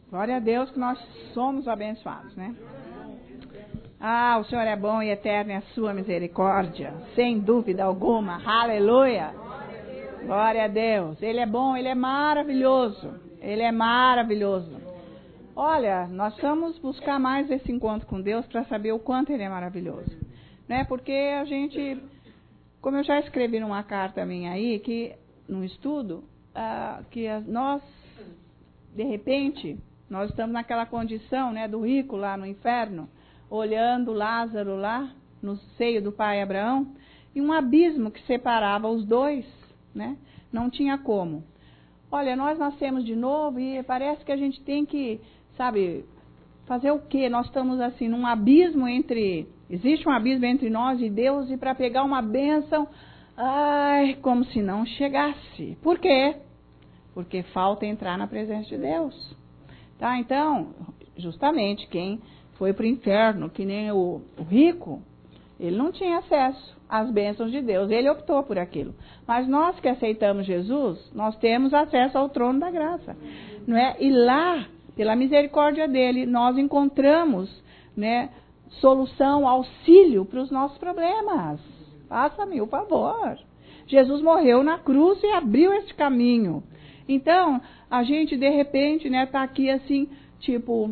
Glória a Deus que nós somos abençoados, né? Ah, o Senhor é bom e eterno é a sua misericórdia, sem dúvida alguma. Aleluia! Glória a Deus. Ele é bom, ele é maravilhoso. Ele é maravilhoso. Olha, nós vamos buscar mais esse encontro com Deus para saber o quanto ele é maravilhoso. Né? Porque a gente, como eu já escrevi numa carta minha aí, que num estudo, que nós, de repente, nós estamos naquela condição, né, do rico lá no inferno, olhando Lázaro lá no seio do pai Abraão, e um abismo que separava os dois, né? Não tinha como. Olha, nós nascemos de novo e parece que a gente tem que, sabe, fazer o quê? Nós estamos assim num abismo existe um abismo entre nós e Deus, e para pegar uma bênção, como se não chegasse. Por quê? Porque falta entrar na presença de Deus. Tá? Então, justamente quem foi para o inferno, que nem o rico, ele não tinha acesso às bênçãos de Deus, ele optou por aquilo. Mas nós que aceitamos Jesus, nós temos acesso ao trono da graça, não é? E lá, pela misericórdia dele, nós encontramos, né, solução, auxílio para os nossos problemas. Faça-me o favor. Jesus morreu na cruz e abriu esse caminho. Então, a gente de repente, né, tá aqui assim, tipo,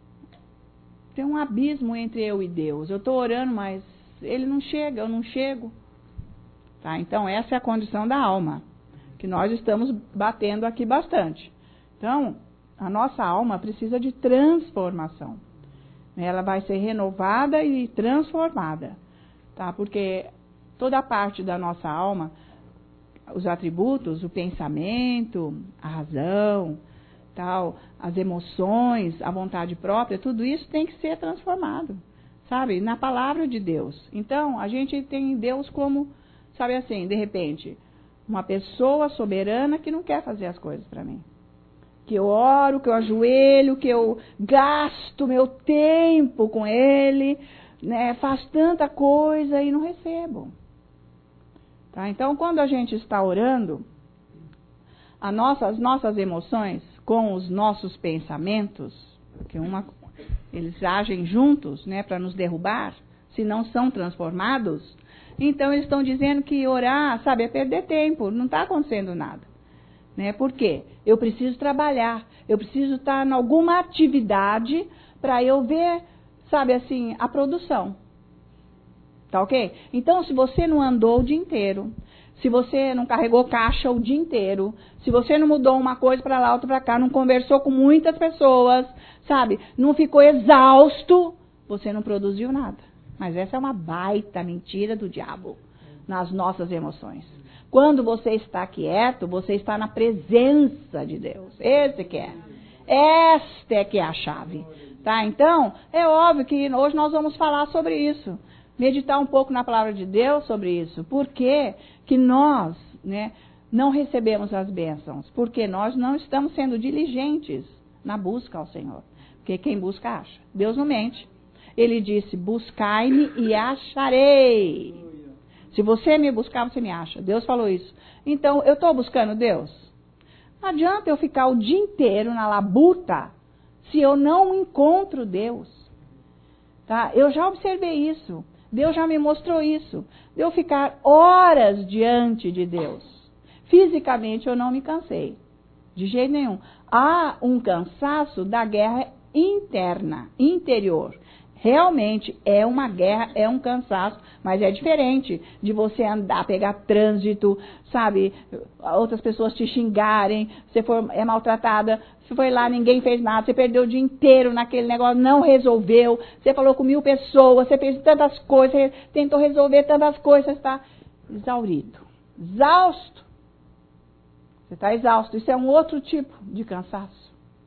tem um abismo entre eu e Deus. Eu estou orando, mas ele não chega, eu não chego. Tá? Então, essa é a condição da alma, que nós estamos batendo aqui bastante. Então, a nossa alma precisa de transformação. Ela vai ser renovada e transformada. Tá? Porque toda parte da nossa alma, os atributos, o pensamento, a razão, tal, as emoções, a vontade própria, tudo isso tem que ser transformado, sabe? Na palavra de Deus. Então, a gente tem Deus como, sabe assim, de repente, uma pessoa soberana que não quer fazer as coisas para mim. Que eu oro, que eu ajoelho, que eu gasto meu tempo com ele, né? Faz tanta coisa e não recebo. Tá? Então, quando a gente está orando, as nossas emoções com os nossos pensamentos, que eles agem juntos, né, para nos derrubar, se não são transformados, então eles estão dizendo que orar, sabe, é perder tempo, não está acontecendo nada. Né? Por quê? Eu preciso trabalhar, eu preciso estar em alguma atividade para eu ver, sabe assim, a produção. Tá ok? Então, se você não andou o dia inteiro, se você não carregou caixa o dia inteiro, se você não mudou uma coisa para lá, outra para cá, não conversou com muitas pessoas, sabe? Não ficou exausto, você não produziu nada. Mas essa é uma baita mentira do diabo nas nossas emoções. Quando você está quieto, você está na presença de Deus. Esse que é. Esta é que é a chave. Tá? Então, é óbvio que hoje nós vamos falar sobre isso. Meditar um pouco na palavra de Deus sobre isso. Por que que nós, né, não recebemos as bênçãos? Porque nós não estamos sendo diligentes na busca ao Senhor. Porque quem busca, acha. Deus não mente. Ele disse, buscai-me e acharei. Se você me buscar, você me acha. Deus falou isso. Então, eu estou buscando Deus? Não adianta eu ficar o dia inteiro na labuta se eu não encontro Deus. Tá? Eu já observei isso. Deus já me mostrou isso. De eu ficar horas diante de Deus. Fisicamente eu não me cansei. De jeito nenhum. Há um cansaço da guerra interna, interior. Realmente é uma guerra, é um cansaço, mas é diferente de você andar, pegar trânsito, sabe, outras pessoas te xingarem, você é maltratada, você foi lá, ninguém fez nada, você perdeu o dia inteiro naquele negócio, não resolveu, você falou com 1000 pessoas, você fez tantas coisas, você tentou resolver tantas coisas, você está exaurido, exausto. Você está exausto, isso é um outro tipo de cansaço.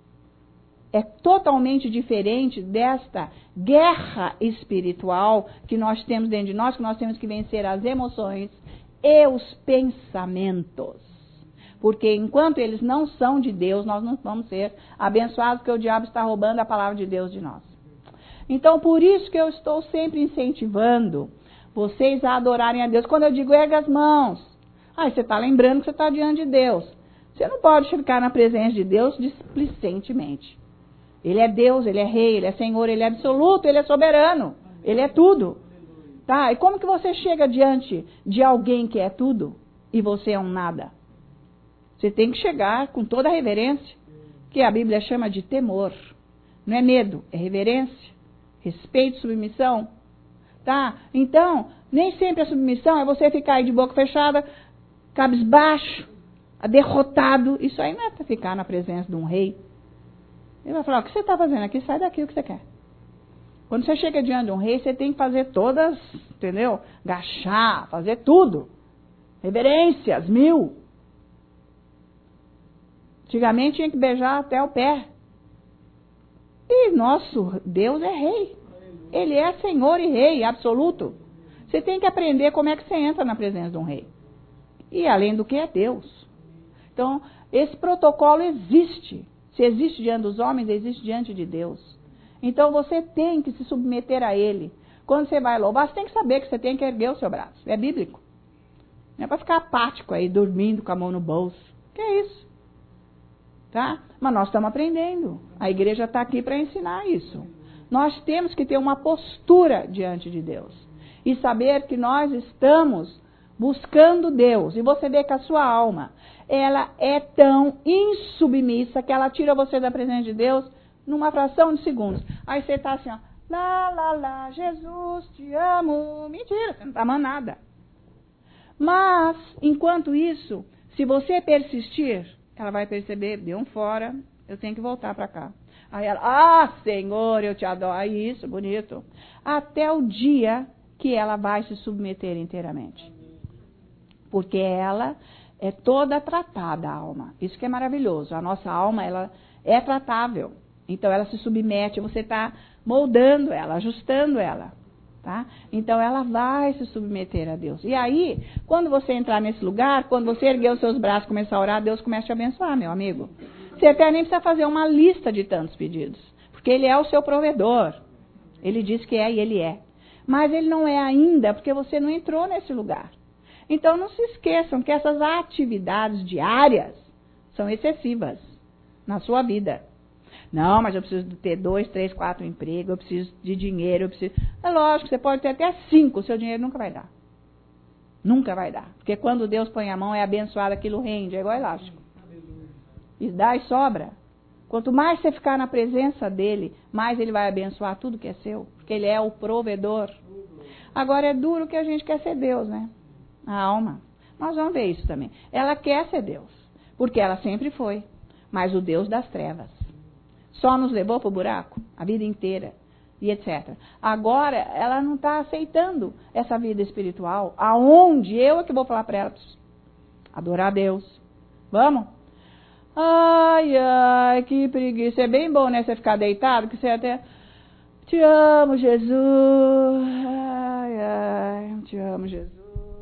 É totalmente diferente desta guerra espiritual que nós temos dentro de nós, que nós temos que vencer as emoções e os pensamentos. Porque enquanto eles não são de Deus, nós não vamos ser abençoados, porque o diabo está roubando a palavra de Deus de nós. Então, por isso que eu estou sempre incentivando vocês a adorarem a Deus. Quando eu digo erga as mãos, você está lembrando que você está diante de Deus. Você não pode ficar na presença de Deus displicentemente. Ele é Deus, Ele é Rei, Ele é Senhor, Ele é absoluto, Ele é soberano. Ele é tudo. Tá? E como que você chega diante de alguém que é tudo e você é um nada? Você tem que chegar com toda a reverência, que a Bíblia chama de temor. Não é medo, é reverência, respeito, submissão. Tá? Então, nem sempre a submissão é você ficar aí de boca fechada, cabisbaixo, derrotado. Isso aí não é para ficar na presença de um rei. Ele vai falar, o que você está fazendo aqui? Sai daqui, o que você quer. Quando você chega diante de um rei, você tem que fazer todas, entendeu? Agachar, fazer tudo. Reverências, 1000. Antigamente tinha que beijar até o pé. E nosso Deus é rei. Ele é Senhor e Rei absoluto. Você tem que aprender como é que você entra na presença de um rei. E além do que é Deus. Então, esse protocolo existe. Se existe diante dos homens, existe diante de Deus. Então, você tem que se submeter a Ele. Quando você vai louvar, você tem que saber que você tem que erguer o seu braço. É bíblico. Não é para ficar apático aí, dormindo com a mão no bolso. Que é isso? Tá? Mas nós estamos aprendendo. A igreja está aqui para ensinar isso. Nós temos que ter uma postura diante de Deus. E saber que nós estamos buscando Deus. E você vê que a sua alma, ela é tão insubmissa que ela tira você da presença de Deus numa fração de segundos. Aí você está assim, ó, lá, lá, lá, Jesus, te amo. Mentira, você não está amando nada. Mas, enquanto isso, se você persistir, ela vai perceber, deu um fora, eu tenho que voltar para cá. Aí ela, Senhor, eu te adoro. Aí isso, bonito. Até o dia que ela vai se submeter inteiramente. Porque ela é toda tratada, a alma. Isso que é maravilhoso. A nossa alma, ela é tratável. Então, ela se submete, você está moldando ela, ajustando ela. Tá? Então, ela vai se submeter a Deus. E aí, quando você entrar nesse lugar, quando você erguer os seus braços e começar a orar, Deus começa a te abençoar, meu amigo. Você até nem precisa fazer uma lista de tantos pedidos. Porque Ele é o seu provedor. Ele diz que é e Ele é. Mas Ele não é ainda, porque você não entrou nesse lugar. Então, não se esqueçam que essas atividades diárias são excessivas na sua vida. Não, mas eu preciso ter 2, 3, 4 empregos, eu preciso de dinheiro, eu preciso... É lógico, você pode ter até 5, o seu dinheiro nunca vai dar. Nunca vai dar. Porque quando Deus põe a mão, é abençoado, aquilo rende, é igual elástico. E dá e sobra. Quanto mais você ficar na presença dele, mais ele vai abençoar tudo que é seu. Porque ele é o provedor. Agora é duro que a gente quer ser Deus, né? A alma. Nós vamos ver isso também. Ela quer ser Deus. Porque ela sempre foi. Mas o Deus das trevas. Só nos levou para o buraco a vida inteira. E etc. Agora, ela não está aceitando essa vida espiritual. Aonde eu é que vou falar para ela? Adorar a Deus. Vamos? Ai, ai, que preguiça. É bem bom, né? Você ficar deitado, que você até... Te amo, Jesus. Ai, ai, te amo, Jesus.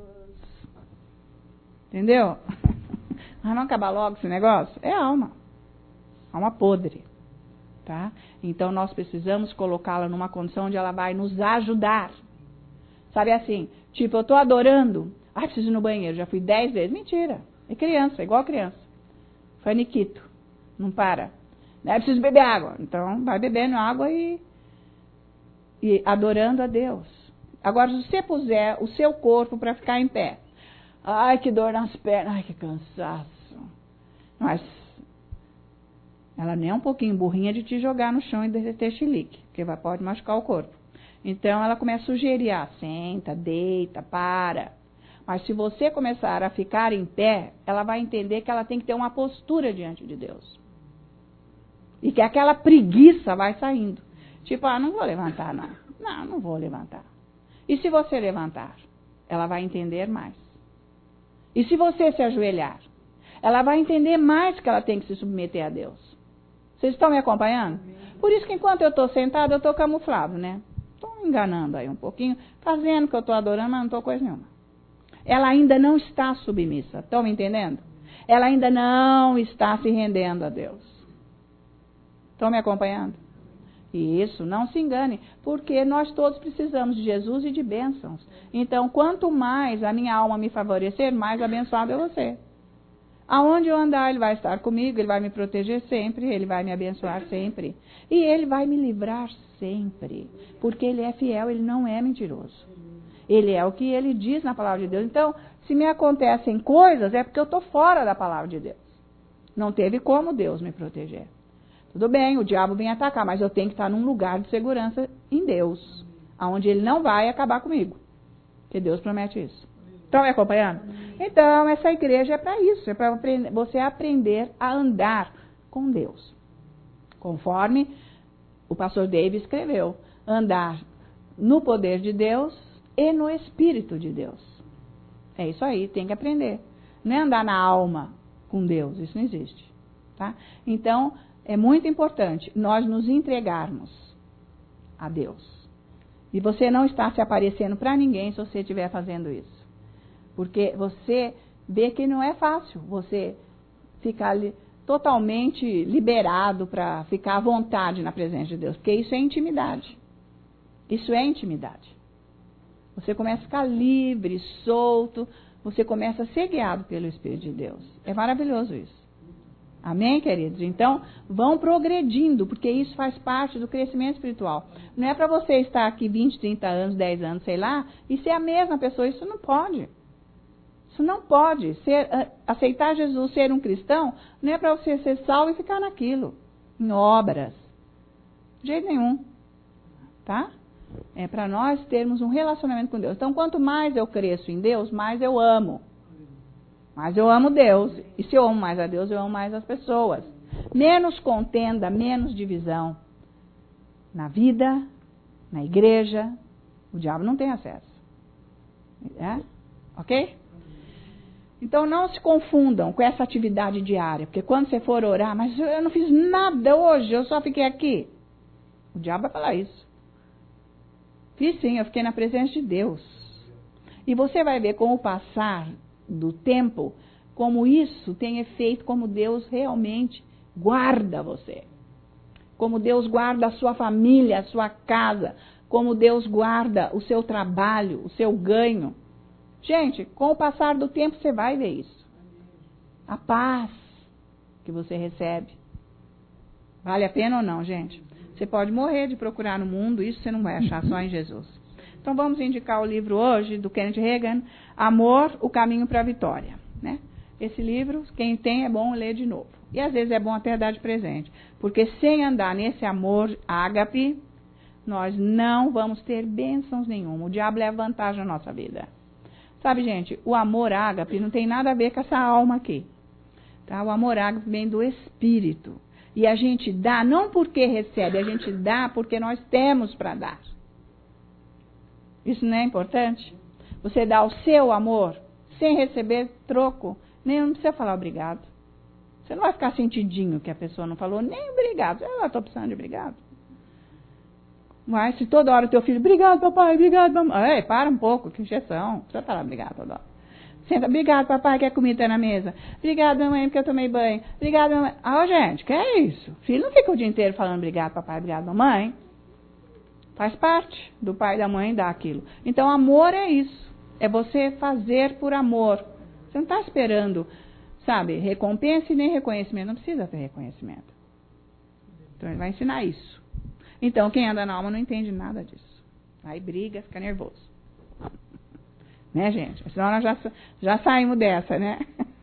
Entendeu? Mas não acabar logo esse negócio? É alma. Alma podre. Tá? Então, nós precisamos colocá-la numa condição onde ela vai nos ajudar. Sabe assim? Tipo, eu estou adorando. Ai, preciso ir no banheiro. Já fui 10 vezes. Mentira. É criança, igual criança. Faniquito. Não para. É preciso beber água. Então, vai bebendo água e adorando a Deus. Agora, se você puser o seu corpo para ficar em pé. Ai, que dor nas pernas. Ai, que cansaço. Mas ela nem é um pouquinho burrinha de te jogar no chão e derreter chilique. Porque pode machucar o corpo. Então, ela começa a sugerir. Senta, deita, para. Mas se você começar a ficar em pé, ela vai entender que ela tem que ter uma postura diante de Deus. E que aquela preguiça vai saindo. Tipo, não vou levantar, não. Não vou levantar. E se você levantar? Ela vai entender mais. E se você se ajoelhar? Ela vai entender mais que ela tem que se submeter a Deus. Vocês estão me acompanhando? Por isso que enquanto eu estou sentada, eu estou camuflado, né? Estou enganando aí um pouquinho, fazendo que eu estou adorando, mas não estou coisa nenhuma. Ela ainda não está submissa. Estão me entendendo? Ela ainda não está se rendendo a Deus. Estão me acompanhando? E isso, não se engane, porque nós todos precisamos de Jesus e de bênçãos. Então, quanto mais a minha alma me favorecer, mais abençoado é você. Aonde eu andar, Ele vai estar comigo, Ele vai me proteger sempre, Ele vai me abençoar sempre. E Ele vai me livrar sempre. Porque Ele é fiel, Ele não é mentiroso. Ele é o que Ele diz na palavra de Deus. Então, se me acontecem coisas, é porque eu estou fora da palavra de Deus. Não teve como Deus me proteger. Tudo bem, o diabo vem atacar, mas eu tenho que estar num lugar de segurança em Deus. Onde Ele não vai acabar comigo. Porque Deus promete isso. Estão me acompanhando? Então, essa igreja é para isso. É para você aprender a andar com Deus. Conforme o pastor David escreveu. Andar no poder de Deus e no Espírito de Deus. É isso aí, tem que aprender. Não é andar na alma com Deus, isso não existe. Tá? Então, é muito importante nós nos entregarmos a Deus. E você não está se aparecendo para ninguém se você estiver fazendo isso. Porque você vê que não é fácil você ficar totalmente liberado para ficar à vontade na presença de Deus. Porque isso é intimidade. Isso é intimidade. Você começa a ficar livre, solto, você começa a ser guiado pelo Espírito de Deus. É maravilhoso isso. Amém, queridos? Então, vão progredindo, porque isso faz parte do crescimento espiritual. Não é para você estar aqui 20, 30 anos, 10 anos, sei lá, e ser a mesma pessoa. Isso não pode. Isso não pode. Aceitar Jesus, ser um cristão, não é para você ser salvo e ficar naquilo, em obras. De jeito nenhum. Tá? É para nós termos um relacionamento com Deus. Então, quanto mais eu cresço em Deus, mais eu amo. Mais eu amo Deus. E se eu amo mais a Deus, eu amo mais as pessoas. Menos contenda, menos divisão. Na vida, na igreja, o diabo não tem acesso. É? Ok? Então, não se confundam com essa atividade diária. Porque quando você for orar, mas eu não fiz nada hoje, eu só fiquei aqui. O diabo vai falar isso. Fiz sim, eu fiquei na presença de Deus. E você vai ver com o passar do tempo, como isso tem efeito, como Deus realmente guarda você. Como Deus guarda a sua família, a sua casa. Como Deus guarda o seu trabalho, o seu ganho. Gente, com o passar do tempo você vai ver isso. A paz que você recebe. Vale a pena ou não, gente? Você pode morrer de procurar no mundo, isso você não vai achar só em Jesus. Então vamos indicar o livro hoje do Kenneth Hagin, Amor, o Caminho para a Vitória. Né? Esse livro, quem tem é bom ler de novo. E às vezes é bom até dar de presente. Porque sem andar nesse amor ágape, nós não vamos ter bênçãos nenhuma. O diabo leva vantagem na nossa vida. Sabe, gente, o amor ágape não tem nada a ver com essa alma aqui. Tá? O amor ágape vem do Espírito. E a gente dá não porque recebe, a gente dá porque nós temos para dar. Isso não é importante? Você dá o seu amor sem receber troco, nem não precisa falar obrigado. Você não vai ficar sentidinho que a pessoa não falou nem obrigado. Eu estou precisando de obrigado. Mas se toda hora o teu filho, obrigado papai, obrigado mamãe. Ei, para um pouco, que injeção. Não precisa falar obrigado toda hora. Senta, obrigado papai que a comida está na mesa. Obrigado mamãe porque eu tomei banho. Obrigado mamãe. Ah, gente, que é isso? O filho não fica o dia inteiro falando obrigado papai, obrigado mamãe. Faz parte do pai e da mãe dar aquilo. Então, amor é isso. É você fazer por amor. Você não está esperando, sabe, recompensa e nem reconhecimento. Não precisa ter reconhecimento. Então, ele vai ensinar isso. Então, quem anda na alma não entende nada disso. Aí briga, fica nervoso. Né, gente? Senão nós já saímos dessa, né?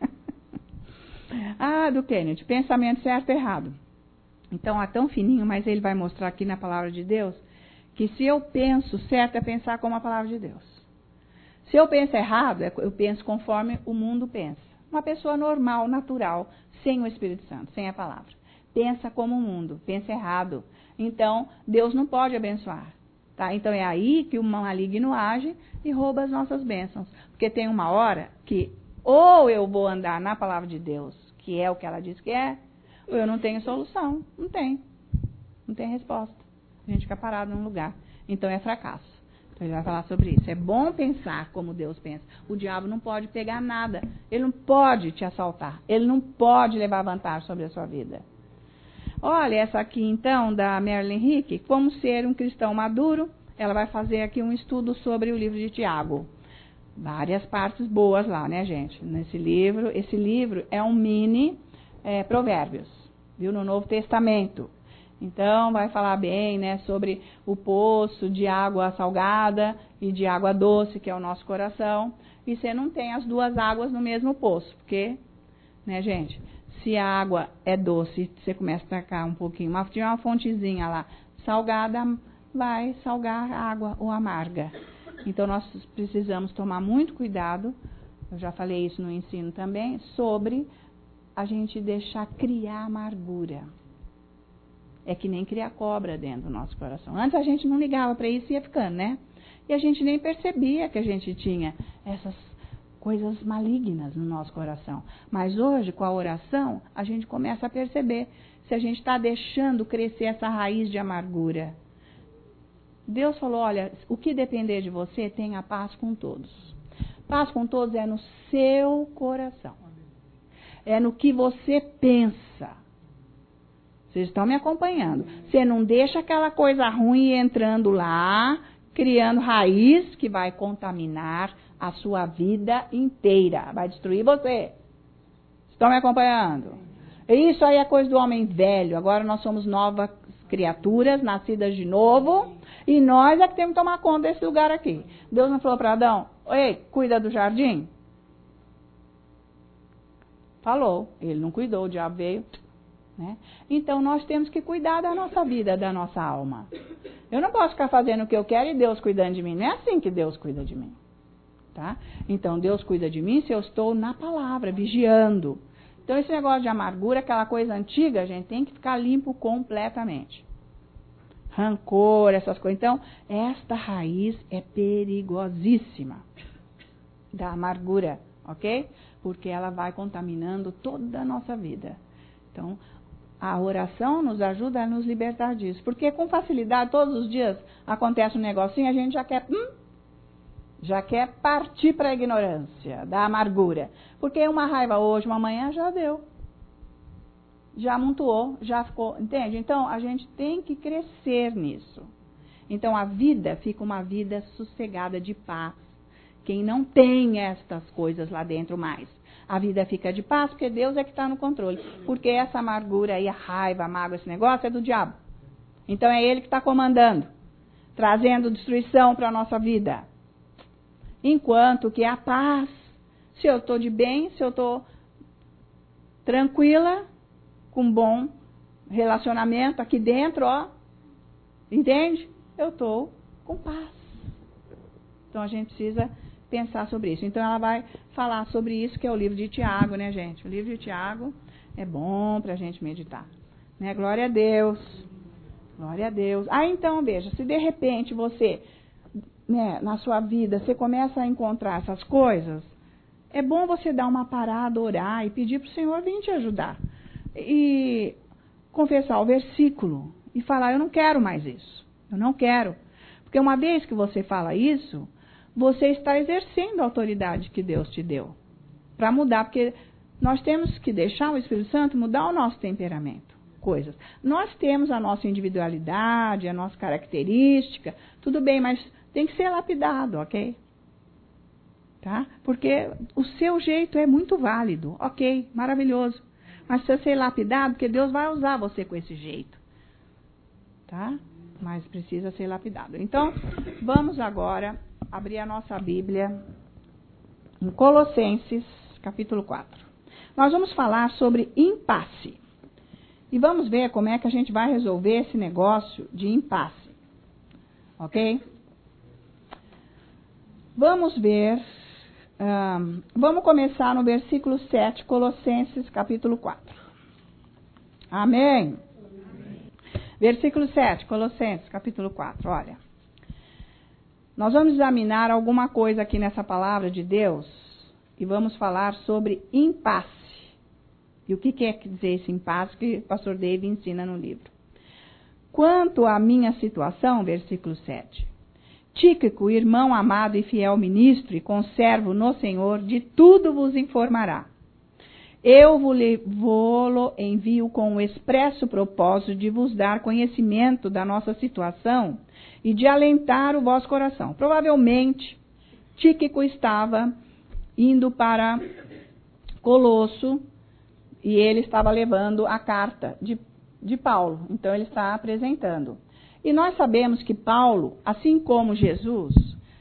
Do Kenneth. Pensamento certo e errado. Então, é tão fininho, mas ele vai mostrar aqui na palavra de Deus que se eu penso certo é pensar como a palavra de Deus. Se eu penso errado, eu penso conforme o mundo pensa. Uma pessoa normal, natural, sem o Espírito Santo, sem a palavra. Pensa como o mundo, pensa errado. Então, Deus não pode abençoar. Tá? Então, é aí que o maligno age e rouba as nossas bênçãos. Porque tem uma hora que ou eu vou andar na palavra de Deus, que é o que ela diz que é, ou eu não tenho solução. Não tem. Não tem resposta. A gente fica parado num lugar. Então é fracasso. Então ele vai falar sobre isso. É bom pensar como Deus pensa. O diabo não pode pegar nada. Ele não pode te assaltar. Ele não pode levar vantagem sobre a sua vida. Olha essa aqui então, da Marilyn Hickey. Como ser um cristão maduro. Ela vai fazer aqui um estudo sobre o livro de Tiago. Várias partes boas lá, né, gente? Nesse livro, esse livro é um mini Provérbios, viu? No Novo Testamento. Então, vai falar bem, né, sobre o poço de água salgada e de água doce, que é o nosso coração. E você não tem as duas águas no mesmo poço, porque, né, gente, se a água é doce, você começa a tacar um pouquinho, tinha uma fontezinha lá, salgada, vai salgar a água ou amarga. Então, nós precisamos tomar muito cuidado, eu já falei isso no ensino também, sobre a gente deixar criar amargura. É que nem criar cobra dentro do nosso coração. Antes a gente não ligava para isso e ia ficando, né? E a gente nem percebia que a gente tinha essas coisas malignas no nosso coração. Mas hoje, com a oração, a gente começa a perceber se a gente está deixando crescer essa raiz de amargura. Deus falou, olha, o que depender de você, tenha paz com todos. Paz com todos é no seu coração. É no que você pensa. Vocês estão me acompanhando. Você não deixa aquela coisa ruim entrando lá, criando raiz que vai contaminar a sua vida inteira. Vai destruir você. Estão me acompanhando? Isso aí é coisa do homem velho. Agora nós somos novas criaturas, nascidas de novo. E nós é que temos que tomar conta desse lugar aqui. Deus não falou para Adão, ei, cuida do jardim? Falou. Ele não cuidou, o diabo veio. Né? Então, nós temos que cuidar da nossa vida, da nossa alma. Eu não posso ficar fazendo o que eu quero e Deus cuidando de mim. Não é assim que Deus cuida de mim. Tá? Então, Deus cuida de mim se eu estou na palavra, vigiando. Então, esse negócio de amargura, aquela coisa antiga, a gente tem que ficar limpo completamente. Rancor, essas coisas. Então, esta raiz é perigosíssima da amargura, ok? Porque ela vai contaminando toda a nossa vida. Então, a oração nos ajuda a nos libertar disso. Porque com facilidade, todos os dias acontece um negocinho, a gente já quer partir para a ignorância, da amargura. Porque uma raiva hoje, uma manhã já deu. Já amontoou, já ficou, entende? Então, a gente tem que crescer nisso. Então, a vida fica uma vida sossegada de paz. Quem não tem estas coisas lá dentro mais. A vida fica de paz, porque Deus é que está no controle. Porque essa amargura aí, a raiva, a mágoa, esse negócio é do diabo. Então é ele que está comandando, trazendo destruição para a nossa vida. Enquanto que a paz, se eu estou de bem, se eu estou tranquila, com bom relacionamento aqui dentro, ó, entende? Eu estou com paz. Então a gente precisa pensar sobre isso. Então ela vai falar sobre isso, que é o livro de Tiago, né, gente? O livro de Tiago é bom para a gente meditar. Né? Glória a Deus. Glória a Deus. Ah, então, veja, se de repente você, né, na sua vida, você começa a encontrar essas coisas, é bom você dar uma parada, orar e pedir para o Senhor vir te ajudar. E confessar o versículo e falar, eu não quero mais isso. Eu não quero. Porque uma vez que você fala isso, você está exercendo a autoridade que Deus te deu para mudar, porque nós temos que deixar o Espírito Santo mudar o nosso temperamento, coisas. Nós temos a nossa individualidade, a nossa característica, tudo bem, mas tem que ser lapidado, ok? Tá? Porque o seu jeito é muito válido, ok, maravilhoso. Mas precisa ser lapidado, porque Deus vai usar você com esse jeito, tá? Mas precisa ser lapidado. Então, vamos agora abrir a nossa Bíblia em Colossenses, capítulo 4. Nós vamos falar sobre impasse. E vamos ver como é que a gente vai resolver esse negócio de impasse. Ok? Vamos ver. Vamos começar no versículo 7, Colossenses, capítulo 4. Amém? Versículo 7, Colossenses, capítulo 4, olha. Nós vamos examinar alguma coisa aqui nessa palavra de Deus e vamos falar sobre impasse. E o que quer dizer esse impasse que o pastor Dave ensina no livro. Quanto à minha situação, versículo 7. Tíquico, irmão amado e fiel ministro e conservo no Senhor, de tudo vos informará. Eu vou-lo envio com o expresso propósito de vos dar conhecimento da nossa situação e de alentar o vosso coração. Provavelmente, Tíquico estava indo para Colosso e ele estava levando a carta de Paulo. Então, ele está apresentando. E nós sabemos que Paulo, assim como Jesus,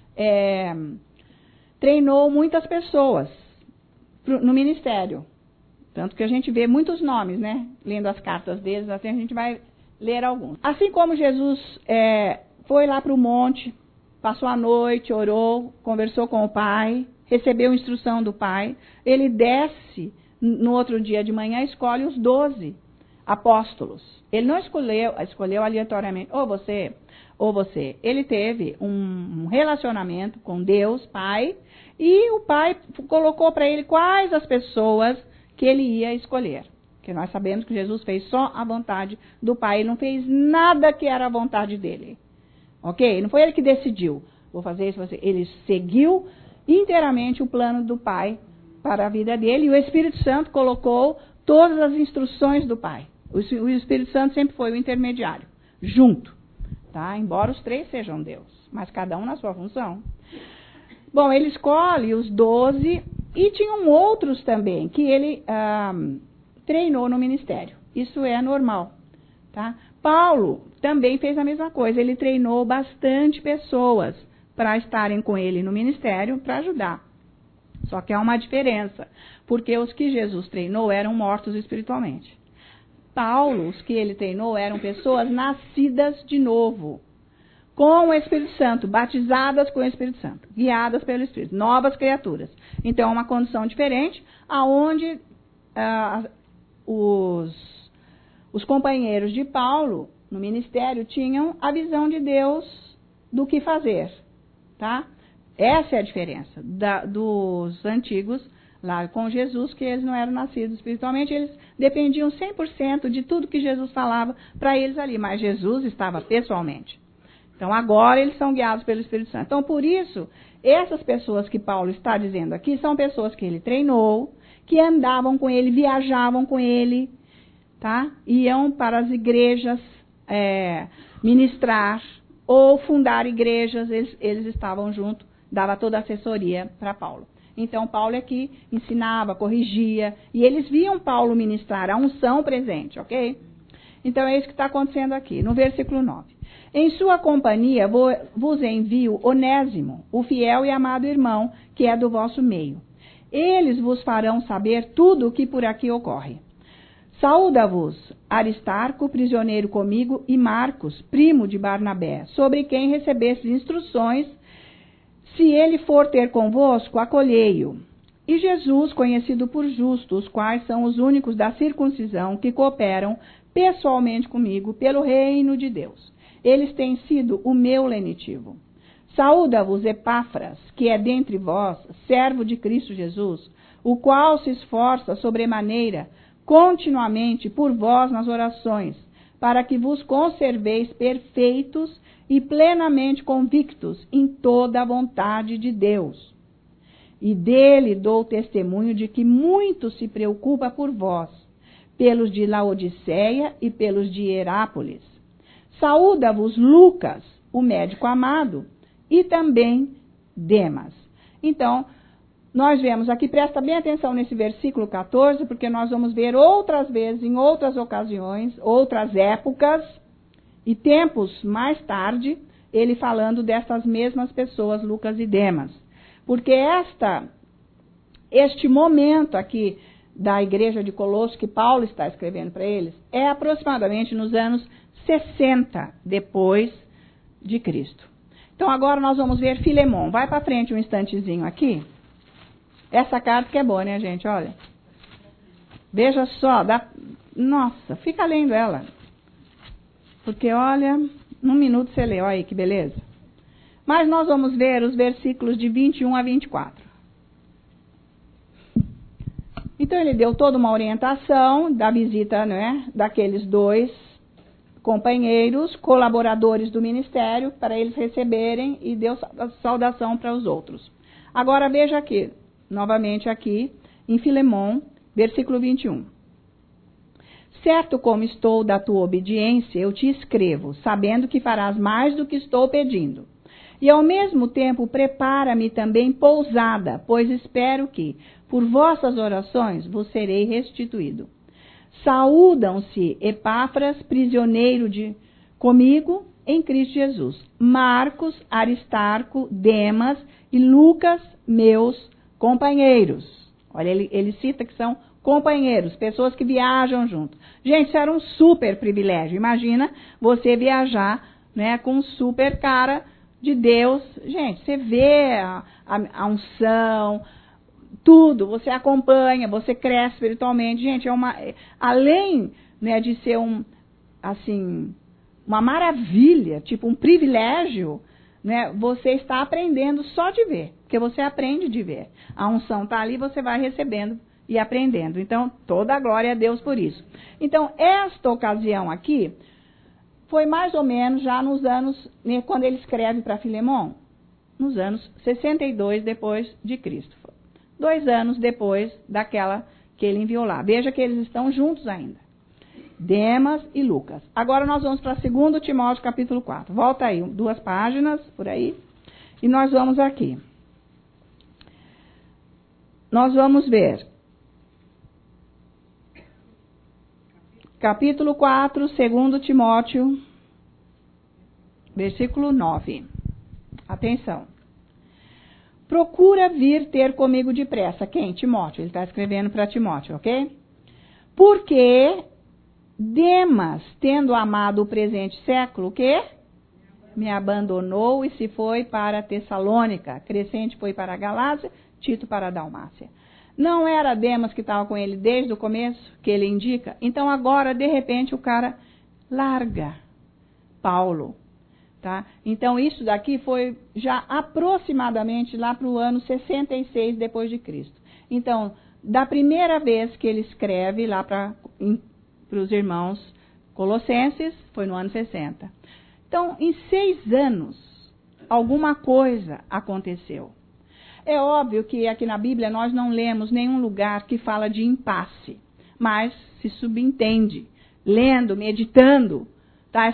treinou muitas pessoas no ministério. Tanto que a gente vê muitos nomes, né? Lendo as cartas deles, assim a gente vai ler alguns. Assim como Jesus foi lá para o monte, passou a noite, orou, conversou com o Pai, recebeu instrução do Pai, ele desce no outro dia de manhã, escolhe os 12 apóstolos. Ele não escolheu aleatoriamente, ou você. Ele teve um relacionamento com Deus, Pai, e o Pai colocou para ele quais as pessoas que ele ia escolher. Porque nós sabemos que Jesus fez só a vontade do Pai, ele não fez nada que era a vontade dele. Ok? Não foi ele que decidiu, vou fazer isso, ele seguiu inteiramente o plano do Pai para a vida dele, e o Espírito Santo colocou todas as instruções do Pai. O Espírito Santo sempre foi o intermediário, junto, tá? Embora os 3 sejam Deus, mas cada um na sua função. Bom, ele escolhe os 12 e tinham outros também que ele treinou no ministério. Isso é normal, tá? Paulo também fez a mesma coisa, ele treinou bastante pessoas para estarem com ele no ministério para ajudar. Só que há uma diferença, porque os que Jesus treinou eram mortos espiritualmente. Paulo, os que ele treinou, eram pessoas nascidas de novo, com o Espírito Santo, batizadas com o Espírito Santo, guiadas pelo Espírito, novas criaturas. Então, é uma condição diferente, aonde os companheiros de Paulo, no ministério, tinham a visão de Deus do que fazer, tá? Essa é a diferença dos antigos lá com Jesus, que eles não eram nascidos espiritualmente, eles dependiam 100% de tudo que Jesus falava para eles ali, mas Jesus estava pessoalmente. Então, agora eles são guiados pelo Espírito Santo. Então, por isso, essas pessoas que Paulo está dizendo aqui são pessoas que ele treinou, que andavam com ele, viajavam com ele, tá? Iam para as igrejas ministrar ou fundar igrejas, eles estavam junto, dava toda a assessoria para Paulo. Então, Paulo é que ensinava, corrigia, e eles viam Paulo ministrar, a unção presente, ok? Então, é isso que está acontecendo aqui, no versículo 9. Em sua companhia vos envio Onésimo, o fiel e amado irmão, que é do vosso meio. Eles vos farão saber tudo o que por aqui ocorre. Saúda-vos Aristarco, prisioneiro comigo, e Marcos, primo de Barnabé, sobre quem recebestes instruções. Se ele for ter convosco, acolhei-o. E Jesus, conhecido por justo, os quais são os únicos da circuncisão que cooperam pessoalmente comigo pelo reino de Deus. Eles têm sido o meu lenitivo. Saúda-vos Epáfras, que é dentre vós, servo de Cristo Jesus, o qual se esforça sobremaneira continuamente por vós nas orações, para que vos conserveis perfeitos e plenamente convictos em toda a vontade de Deus. E dele dou testemunho de que muito se preocupa por vós, pelos de Laodiceia e pelos de Hierápolis. Saúda-vos Lucas, o médico amado, e também Demas. Então, nós vemos aqui, presta bem atenção nesse versículo 14, porque nós vamos ver outras vezes, em outras ocasiões, outras épocas, e tempos mais tarde, ele falando dessas mesmas pessoas, Lucas e Demas. Porque este momento aqui da igreja de Colosso, que Paulo está escrevendo para eles, é aproximadamente nos anos 60 depois de Cristo. Então, agora nós vamos ver Filemon. Vai para frente um instantezinho aqui. Essa carta que é boa, né, gente? Olha. Veja só. Nossa, fica lendo ela. Porque, olha, num minuto você lê. Olha aí que beleza. Mas nós vamos ver os versículos de 21 a 24. Então, ele deu toda uma orientação da visita, né, daqueles 2 companheiros, colaboradores do ministério, para eles receberem, e deu saudação para os outros. Agora, veja aqui, novamente aqui, em Filemon, versículo 21. Certo como estou da tua obediência, eu te escrevo, sabendo que farás mais do que estou pedindo. E ao mesmo tempo prepara-me também pousada, pois espero que, por vossas orações, vos serei restituído. Saúdam-se Epáfras, prisioneiro comigo em Cristo Jesus, Marcos, Aristarco, Demas e Lucas, meus companheiros. Olha, ele cita que são companheiros, pessoas que viajam junto. Gente, isso era um super privilégio. Imagina você viajar, né, com um super cara de Deus. Gente, você vê a unção, tudo, você acompanha, você cresce espiritualmente. Gente, além, né, de ser uma maravilha, tipo um privilégio, né, você está aprendendo só de ver, porque você aprende de ver. A unção está ali, você vai recebendo e aprendendo. Então, toda a glória a Deus por isso. Então, esta ocasião aqui foi mais ou menos já nos anos, né, quando ele escreve para Filemon, nos anos 62 depois de Cristo. 2 anos depois daquela que ele enviou lá. Veja que eles estão juntos ainda. Demas e Lucas. Agora nós vamos para 2 Timóteo capítulo 4. Volta aí, 2 páginas por aí. E nós vamos aqui. Nós vamos ver. Capítulo 4, 2 Timóteo, versículo 9. Atenção. Procura vir ter comigo depressa. Quem? Timóteo. Ele está escrevendo para Timóteo, ok? Porque Demas, tendo amado o presente século, o quê? Me abandonou e se foi para Tessalônica. Crescente foi para a Galácia, Tito para a Dalmácia. Não era Demas que estava com ele desde o começo, que ele indica? Então agora, de repente, o cara larga Paulo. Tá? Então isso daqui foi já aproximadamente lá para o ano 66 depois de Cristo. Então, da primeira vez que ele escreve lá para os irmãos colossenses, foi no ano 60. Então, em 6 anos, alguma coisa aconteceu. É óbvio que aqui na Bíblia nós não lemos nenhum lugar que fala de impasse, mas se subentende, lendo, meditando, tá?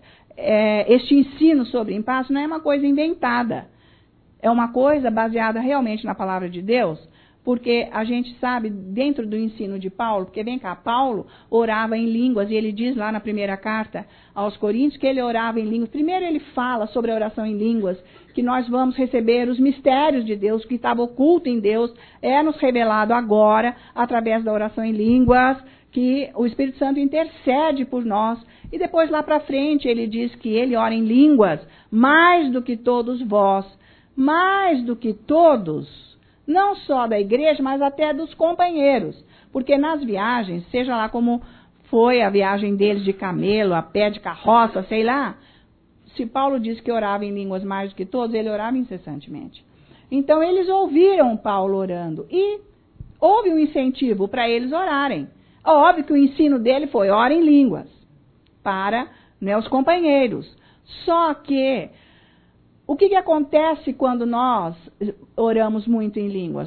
Este ensino sobre impasse não é uma coisa inventada, é uma coisa baseada realmente na palavra de Deus, porque a gente sabe dentro do ensino de Paulo, porque vem cá, Paulo orava em línguas, e ele diz lá na primeira carta aos Coríntios que ele orava em línguas. Primeiro ele fala sobre a oração em línguas, que nós vamos receber os mistérios de Deus, que estava oculto em Deus, é nos revelado agora, através da oração em línguas, que o Espírito Santo intercede por nós. E depois lá para frente ele diz que ele ora em línguas, mais do que todos vós, mais do que todos, não só da igreja, mas até dos companheiros. Porque nas viagens, seja lá como foi a viagem deles de camelo, a pé de carroça, sei lá, se Paulo diz que orava em línguas mais do que todos, ele orava incessantemente. Então eles ouviram Paulo orando e houve um incentivo para eles orarem. Óbvio que o ensino dele foi ora em línguas para, né, os companheiros. Só que o que acontece quando nós oramos muito em línguas?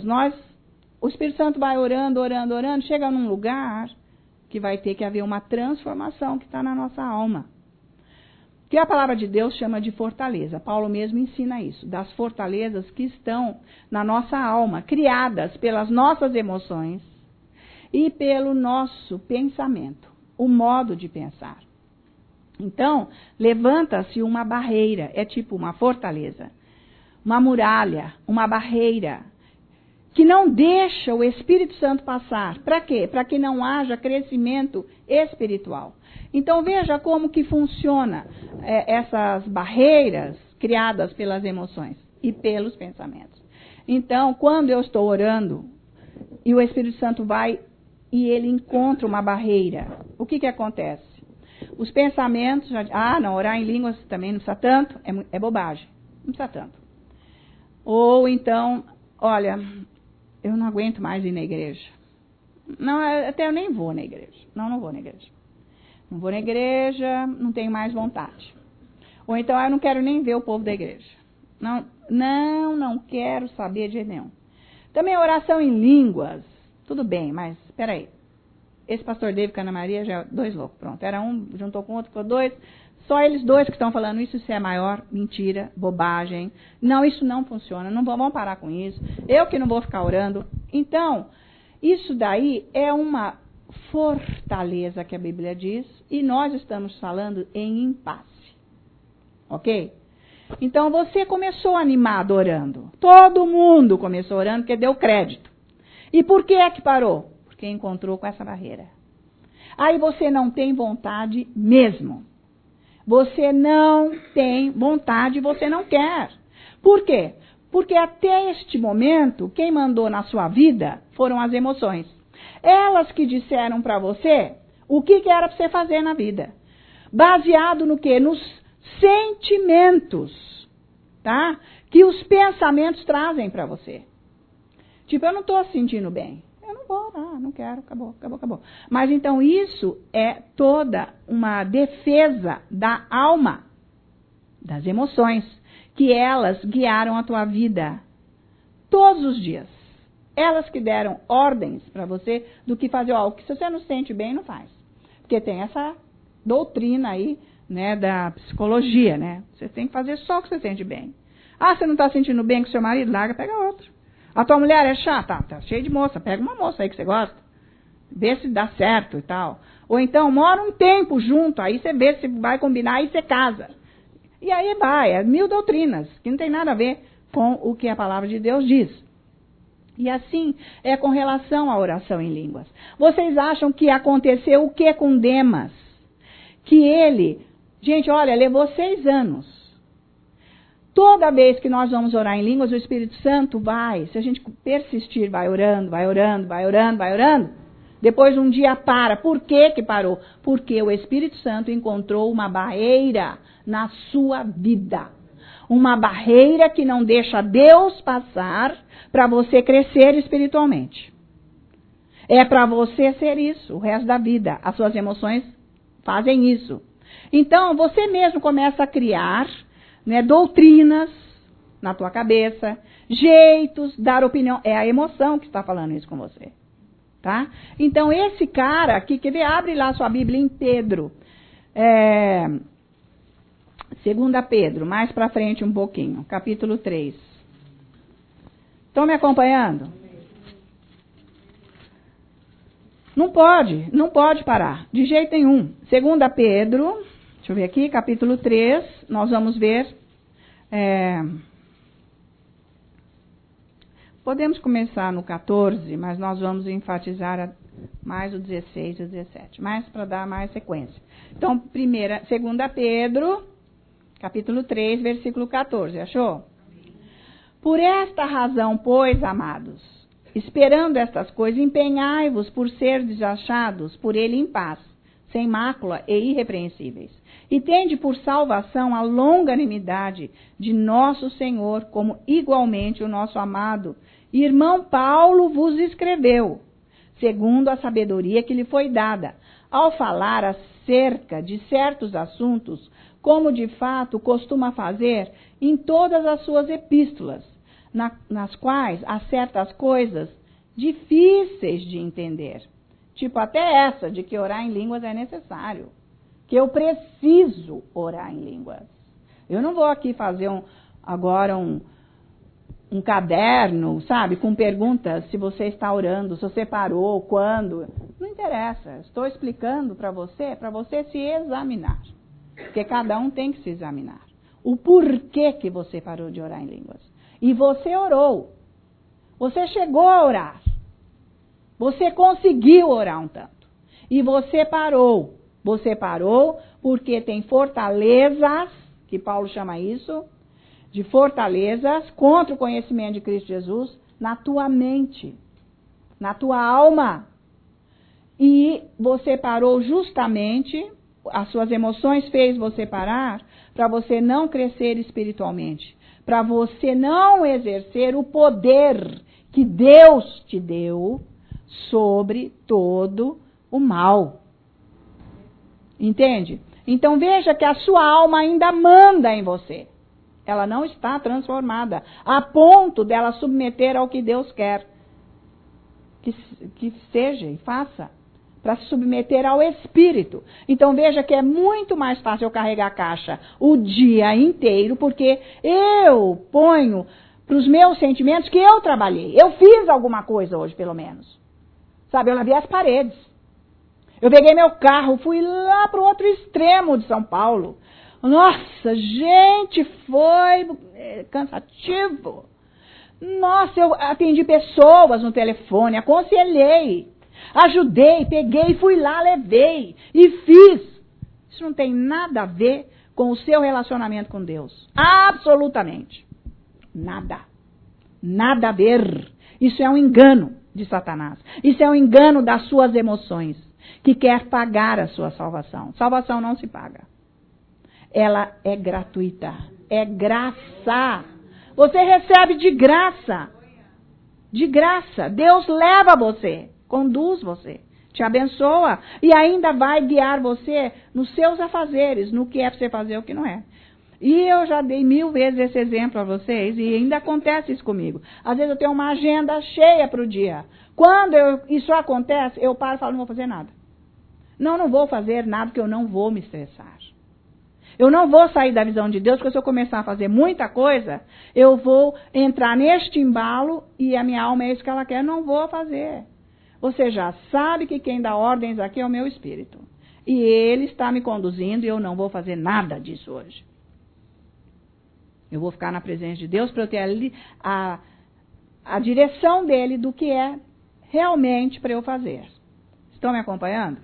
O Espírito Santo vai orando, orando, orando, chega num lugar que vai ter que haver uma transformação que está na nossa alma. Que a palavra de Deus chama de fortaleza. Paulo mesmo ensina isso, das fortalezas que estão na nossa alma, criadas pelas nossas emoções e pelo nosso pensamento, o modo de pensar. Então, levanta-se uma barreira, é tipo uma fortaleza, uma muralha, uma barreira, que não deixa o Espírito Santo passar. Para quê? Para que não haja crescimento espiritual. Então, veja como que funciona essas barreiras criadas pelas emoções e pelos pensamentos. Então, quando eu estou orando e o Espírito Santo vai e ele encontra uma barreira, o que acontece? Os pensamentos, não, orar em línguas também não precisa tanto, é bobagem, não precisa tanto. Ou então, olha, eu não aguento mais ir na igreja. Não, até eu nem vou na igreja. Não vou na igreja. Não vou na igreja, não tenho mais vontade. Ou então, eu não quero nem ver o povo da igreja. Não quero saber de jeito nenhum. Também a oração em línguas, tudo bem, mas espera aí. Esse pastor David e Ana Maria já 2 loucos, pronto. Era um, juntou com outro, ficou 2. Só eles dois que estão falando isso é maior mentira, bobagem. Não, isso não funciona, não vamos parar com isso. Eu que não vou ficar orando. Então, isso daí é uma fortaleza que a Bíblia diz e nós estamos falando em impasse. Ok? Então, você começou animado orando. Todo mundo começou orando porque deu crédito. E por que é que parou? Porque encontrou com essa barreira. Aí você não tem vontade mesmo. Você não tem vontade, você não quer. Por quê? Porque até este momento, quem mandou na sua vida foram as emoções. Elas que disseram para você o que era para você fazer na vida. Baseado no quê? Nos sentimentos, tá? Que os pensamentos trazem para você. Tipo, eu não estou sentindo bem. Eu não vou orar, não quero, acabou. Mas então isso é toda uma defesa da alma, das emoções, que elas guiaram a tua vida todos os dias. Elas que deram ordens para você do que fazer. Ó, o que se você não se sente bem, não faz. Porque tem essa doutrina aí, né, da psicologia, né? Você tem que fazer só o que você sente bem. Ah, você não está sentindo bem com seu marido? Larga, pega outro. A tua mulher é chata? Tá cheia de moça. Pega uma moça aí que você gosta. Vê se dá certo e tal. Ou então, mora um tempo junto. Aí você vê se vai combinar e você casa. E aí vai. É 1000 doutrinas. Que não tem nada a ver com o que a palavra de Deus diz. E assim é com relação à oração em línguas. Vocês acham que aconteceu o que com Demas? Que ele... Gente, olha, levou 6 anos. Toda vez que nós vamos orar em línguas, o Espírito Santo vai, se a gente persistir, vai orando. Depois um dia para. Por que parou? Porque o Espírito Santo encontrou uma barreira na sua vida. Uma barreira que não deixa Deus passar para você crescer espiritualmente. É para você ser isso o resto da vida. As suas emoções fazem isso. Então, você mesmo começa a criar... né, doutrinas na tua cabeça, jeitos, dar opinião. É a emoção que está falando isso com você. Tá? Então, esse cara aqui, quer ver? Abre lá sua Bíblia em Pedro. 2 Pedro, mais para frente um pouquinho, capítulo 3. Estão me acompanhando? Não pode parar, de jeito nenhum. 2 Pedro... Deixa eu ver aqui, capítulo 3, nós vamos ver. Podemos começar no 14, mas nós vamos enfatizar mais o 16 e o 17, mais para dar mais sequência. Então, 2 Pedro, capítulo 3, versículo 14, achou? Por esta razão, pois, amados, esperando estas coisas, empenhai-vos por ser achados por ele em paz, sem mácula e irrepreensíveis. E tende por salvação a longanimidade de nosso Senhor, como igualmente o nosso amado irmão Paulo vos escreveu, segundo a sabedoria que lhe foi dada, ao falar acerca de certos assuntos, como de fato costuma fazer em todas as suas epístolas, nas quais há certas coisas difíceis de entender. Tipo até essa, de que orar em línguas é necessário. Que eu preciso orar em línguas. Eu não vou aqui fazer agora um caderno, sabe, com perguntas se você está orando, se você parou, quando. Não interessa. Estou explicando para você se examinar. Porque cada um tem que se examinar. O porquê que você parou de orar em línguas. E você orou. Você chegou a orar. Você conseguiu orar um tanto. E você parou. Você parou porque tem fortalezas, que Paulo chama isso, de fortalezas contra o conhecimento de Cristo Jesus na tua mente, na tua alma. E você parou justamente, as suas emoções fez você parar para você não crescer espiritualmente, para você não exercer o poder que Deus te deu sobre todo o mal. Entende? Então veja que a sua alma ainda manda em você. Ela não está transformada a ponto dela submeter ao que Deus quer que seja e faça para se submeter ao Espírito. Então veja que é muito mais fácil eu carregar a caixa o dia inteiro, porque eu ponho para os meus sentimentos que eu trabalhei. Eu fiz alguma coisa hoje, pelo menos. Sabe, eu lavei as paredes. Eu peguei meu carro, fui lá para o outro extremo de São Paulo. Nossa, gente, foi cansativo. Nossa, eu atendi pessoas no telefone, aconselhei, ajudei, peguei, fui lá, levei e fiz. Isso não tem nada a ver com o seu relacionamento com Deus. Absolutamente. Nada. Nada a ver. Isso é um engano de Satanás. Isso é um engano das suas emoções, que quer pagar a sua salvação. Salvação não se paga. Ela é gratuita. É graça. Você recebe de graça. De graça. Deus leva você, conduz você, te abençoa e ainda vai guiar você nos seus afazeres, no que é para você fazer e o que não é. E eu já dei 1000 vezes esse exemplo a vocês e ainda acontece isso comigo. Às vezes eu tenho uma agenda cheia para o dia. Quando isso acontece, eu paro e falo, não vou fazer nada. Não vou fazer nada porque eu não vou me estressar. Eu não vou sair da visão de Deus, porque se eu começar a fazer muita coisa, eu vou entrar neste embalo e a minha alma é isso que ela quer, não vou fazer. Você já sabe que quem dá ordens aqui é o meu espírito. E ele está me conduzindo e eu não vou fazer nada disso hoje. Eu vou ficar na presença de Deus para eu ter a direção dele do que é realmente para eu fazer. Estão me acompanhando?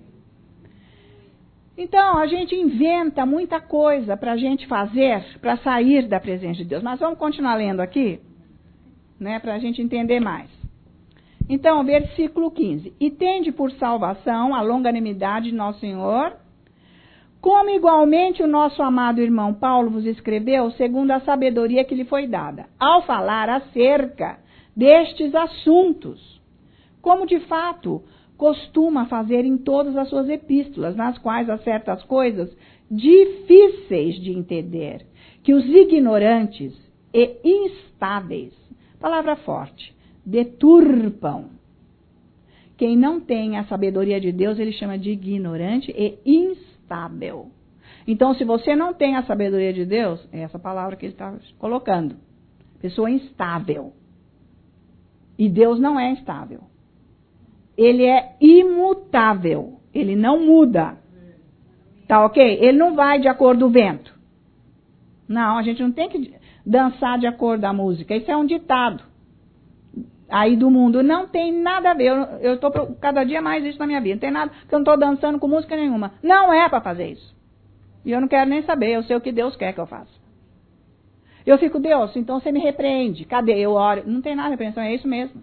Então, a gente inventa muita coisa para a gente fazer, para sair da presença de Deus. Mas vamos continuar lendo aqui, né, para a gente entender mais. Então, versículo 15. E tende por salvação a longanimidade de nosso Senhor, como igualmente o nosso amado irmão Paulo vos escreveu, segundo a sabedoria que lhe foi dada, ao falar acerca destes assuntos, como de fato costuma fazer em todas as suas epístolas, nas quais há certas coisas difíceis de entender, que os ignorantes e instáveis, palavra forte, deturpam. Quem não tem a sabedoria de Deus, ele chama de ignorante e instável. Então, se você não tem a sabedoria de Deus, é essa palavra que ele está colocando. Pessoa instável. E Deus não é instável. Ele é imutável. Ele não muda. Tá ok? Ele não vai de acordo com o vento. Não, a gente não tem que dançar de acordo com a música. Isso é um ditado. Aí do mundo. Não tem nada a ver. Eu estou cada dia mais isso na minha vida. Não tem nada, porque eu não estou dançando com música nenhuma. Não é para fazer isso. E eu não quero nem saber. Eu sei o que Deus quer que eu faça. Eu fico, Deus, então você me repreende. Cadê? Eu oro. Não tem nada de repreensão, é isso mesmo.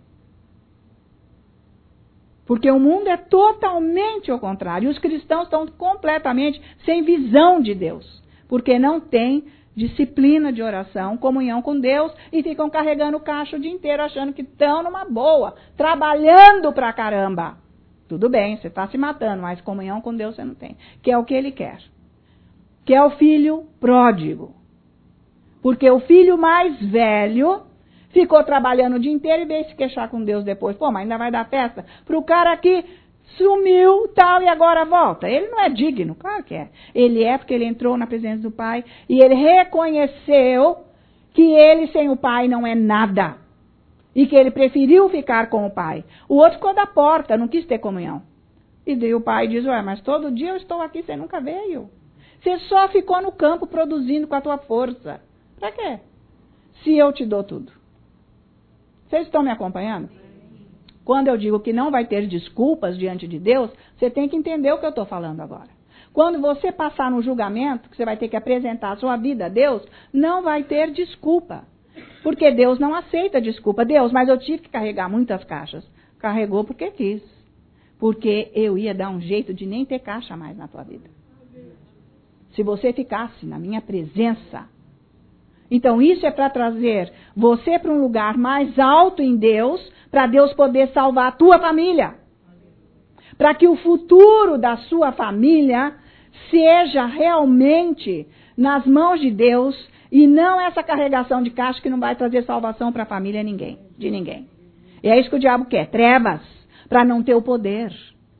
Porque o mundo é totalmente ao contrário. E os cristãos estão completamente sem visão de Deus. Porque não tem disciplina de oração, comunhão com Deus, e ficam carregando caixa o dia inteiro, achando que estão numa boa, trabalhando pra caramba. Tudo bem, você está se matando, mas comunhão com Deus você não tem. Que é o que ele quer. Que é o filho pródigo. Porque o filho mais velho ficou trabalhando o dia inteiro e veio se queixar com Deus depois. Pô, mas ainda vai dar festa pro cara que sumiu, tal, e agora volta. Ele não é digno, claro que é. Ele é porque ele entrou na presença do Pai e ele reconheceu que ele sem o Pai não é nada. E que ele preferiu ficar com o Pai. O outro ficou da porta, não quis ter comunhão. E daí o Pai diz, ué, mas todo dia eu estou aqui, você nunca veio. Você só ficou no campo produzindo com a tua força. Pra quê? Se eu te dou tudo. Vocês estão me acompanhando? Quando eu digo que não vai ter desculpas diante de Deus, você tem que entender o que eu estou falando agora. Quando você passar no julgamento, que você vai ter que apresentar a sua vida a Deus, não vai ter desculpa. Porque Deus não aceita desculpa. Deus, mas eu tive que carregar muitas caixas. Carregou porque quis. Porque eu ia dar um jeito de nem ter caixa mais na tua vida. Se você ficasse na minha presença. Então isso é para trazer você para um lugar mais alto em Deus, para Deus poder salvar a tua família. Para que o futuro da sua família seja realmente nas mãos de Deus e não essa carregação de caixa que não vai trazer salvação para a família de ninguém. E é isso que o diabo quer, trevas, para não ter o poder.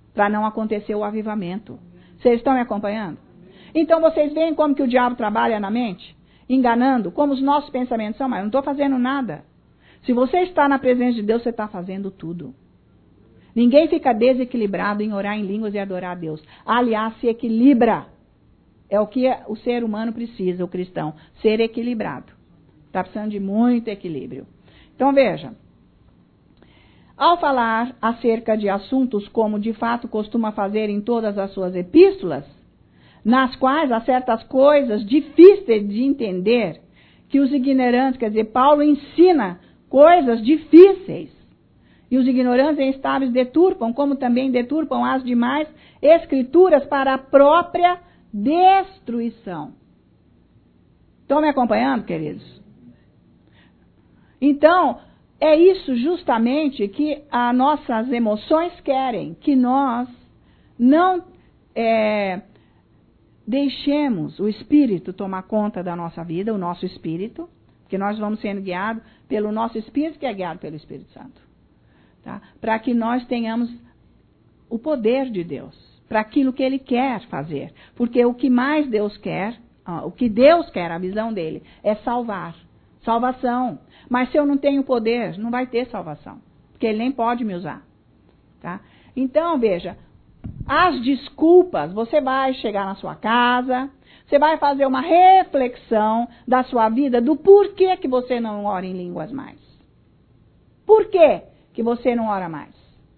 para não acontecer o avivamento. Vocês estão me acompanhando? Então vocês veem como que o diabo trabalha na mente? Enganando, como os nossos pensamentos são, mas eu não estou fazendo nada. Se você está na presença de Deus, você está fazendo tudo. Ninguém fica desequilibrado em orar em línguas e adorar a Deus. Aliás, se equilibra. É o que o ser humano precisa, o cristão, ser equilibrado. Está precisando de muito equilíbrio. Então veja, ao falar acerca de assuntos como de fato costuma fazer em todas as suas epístolas, nas quais há certas coisas difíceis de entender, que os ignorantes, quer dizer, Paulo ensina coisas difíceis, e os ignorantes e instáveis deturpam, como também deturpam as demais escrituras para a própria destruição. Estão me acompanhando, queridos? Então, é isso justamente que as nossas emoções querem, que nós não deixemos o Espírito tomar conta da nossa vida, o nosso Espírito, porque nós vamos sendo guiados pelo nosso Espírito, que é guiado pelo Espírito Santo. Tá? Para que nós tenhamos o poder de Deus, para aquilo que Ele quer fazer. Porque o que mais Deus quer, o que Deus quer, a visão dele, é salvar. Salvação. Mas se eu não tenho poder, não vai ter salvação. Porque Ele nem pode me usar. Tá? Então, veja, as desculpas, você vai chegar na sua casa, você vai fazer uma reflexão da sua vida, do porquê que você não ora em línguas mais. Por quê que você não ora mais?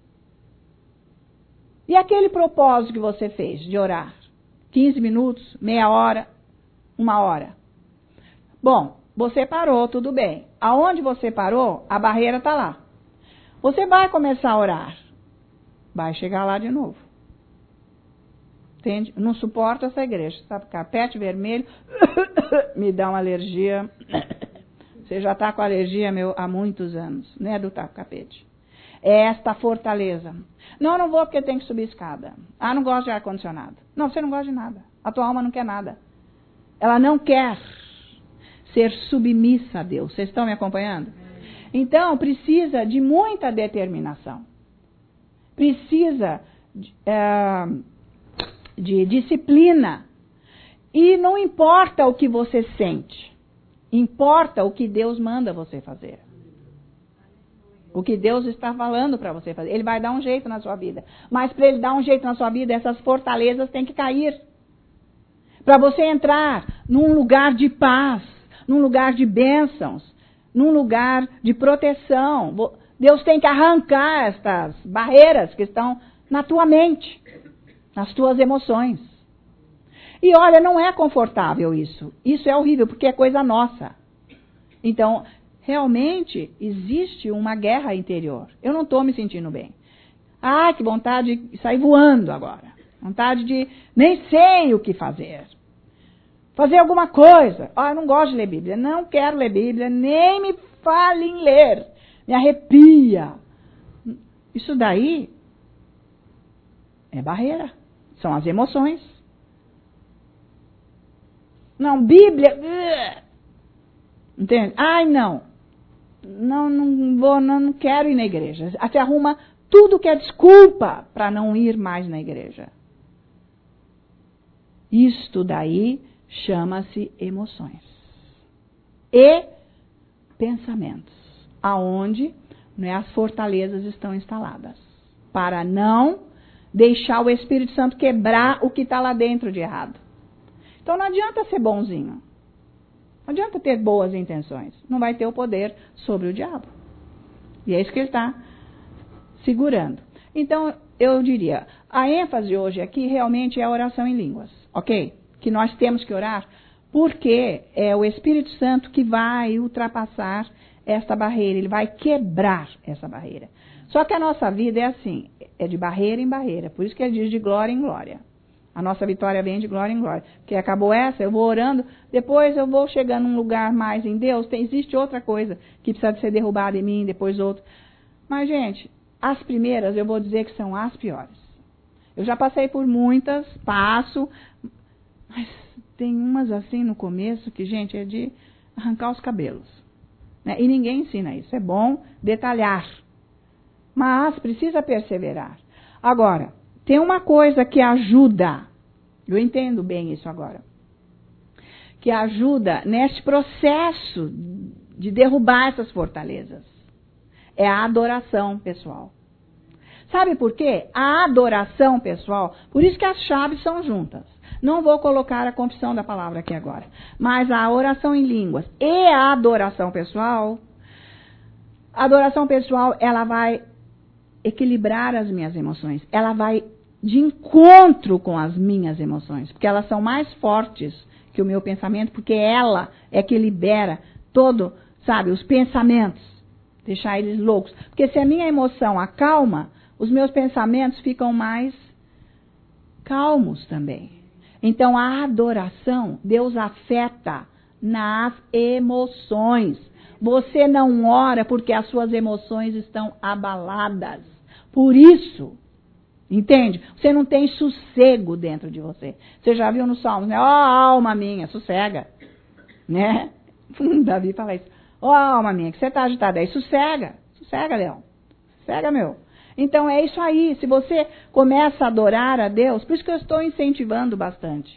E aquele propósito que você fez de orar? 15 minutos, meia hora, 1 hora. Bom, você parou, tudo bem. Aonde você parou, a barreira está lá. Você vai começar a orar. Vai chegar lá de novo. Entende? Não suporto essa igreja. Sabe, carpete vermelho, me dá uma alergia. Você já está com alergia há muitos anos, né, do tapete. É esta fortaleza. Não, não vou porque tem que subir escada. Ah, não gosto de ar-condicionado. Não, você não gosta de nada. A tua alma não quer nada. Ela não quer ser submissa a Deus. Vocês estão me acompanhando? Então, precisa de muita determinação. Precisa de disciplina. E não importa o que você sente. Importa o que Deus manda você fazer. O que Deus está falando para você fazer. Ele vai dar um jeito na sua vida. Mas para Ele dar um jeito na sua vida, essas fortalezas têm que cair. Para você entrar num lugar de paz, num lugar de bênçãos, num lugar de proteção. Deus tem que arrancar estas barreiras que estão na tua mente, nas tuas emoções. E olha, não é confortável isso. Isso é horrível, porque é coisa nossa. Então, realmente existe uma guerra interior. Eu não estou me sentindo bem. Ah, que vontade de sair voando agora. Vontade de nem sei o que fazer. Fazer alguma coisa. Ah, eu não gosto de ler Bíblia. Não quero ler Bíblia. Nem me fale em ler. Me arrepia. Isso daí é barreira. São as emoções. Não, Bíblia. Entende? Ai, não. Não quero ir na igreja. Você arruma tudo que é desculpa para não ir mais na igreja. Isto daí chama-se emoções. E pensamentos. Aonde, né, as fortalezas estão instaladas. Para não deixar o Espírito Santo quebrar o que está lá dentro de errado. Então não adianta ser bonzinho. Não adianta ter boas intenções. Não vai ter o poder sobre o diabo. E é isso que ele está segurando. Então, eu diria, a ênfase hoje aqui realmente é a oração em línguas. Ok? Que nós temos que orar porque é o Espírito Santo que vai ultrapassar esta barreira. Ele vai quebrar essa barreira. Só que a nossa vida é assim. É de barreira em barreira. Por isso que ele diz de glória em glória. A nossa vitória vem de glória em glória. Porque acabou essa, eu vou orando, depois eu vou chegando num lugar mais em Deus. Existe outra coisa que precisa ser derrubada em mim, depois outra. Mas, gente, as primeiras eu vou dizer que são as piores. Eu já passei por muitas, passo, mas tem umas assim no começo que, gente, é de arrancar os cabelos. Né? E ninguém ensina isso. É bom detalhar. Mas precisa perseverar. Agora, tem uma coisa que ajuda, eu entendo bem isso agora, que ajuda neste processo de derrubar essas fortalezas. É a adoração pessoal. Sabe por quê? A adoração pessoal, por isso que as chaves são juntas. Não vou colocar a confissão da palavra aqui agora. Mas a oração em línguas e a adoração pessoal, ela vai equilibrar as minhas emoções. Ela vai de encontro com as minhas emoções. Porque elas são mais fortes que o meu pensamento, porque ela é que libera todo, sabe, os pensamentos. Deixar eles loucos. Porque se a minha emoção acalma, os meus pensamentos ficam mais calmos também. Então, a adoração, Deus afeta nas emoções. Você não ora porque as suas emoções estão abaladas. Por isso, entende? Você não tem sossego dentro de você. Você já viu nos Salmos, né? Ó, alma minha, sossega. Né? Davi fala isso. Ó, alma minha, que você está agitada aí, sossega. Sossega, Leão. Sossega, meu. Então é isso aí, se você começa a adorar a Deus, por isso que eu estou incentivando bastante.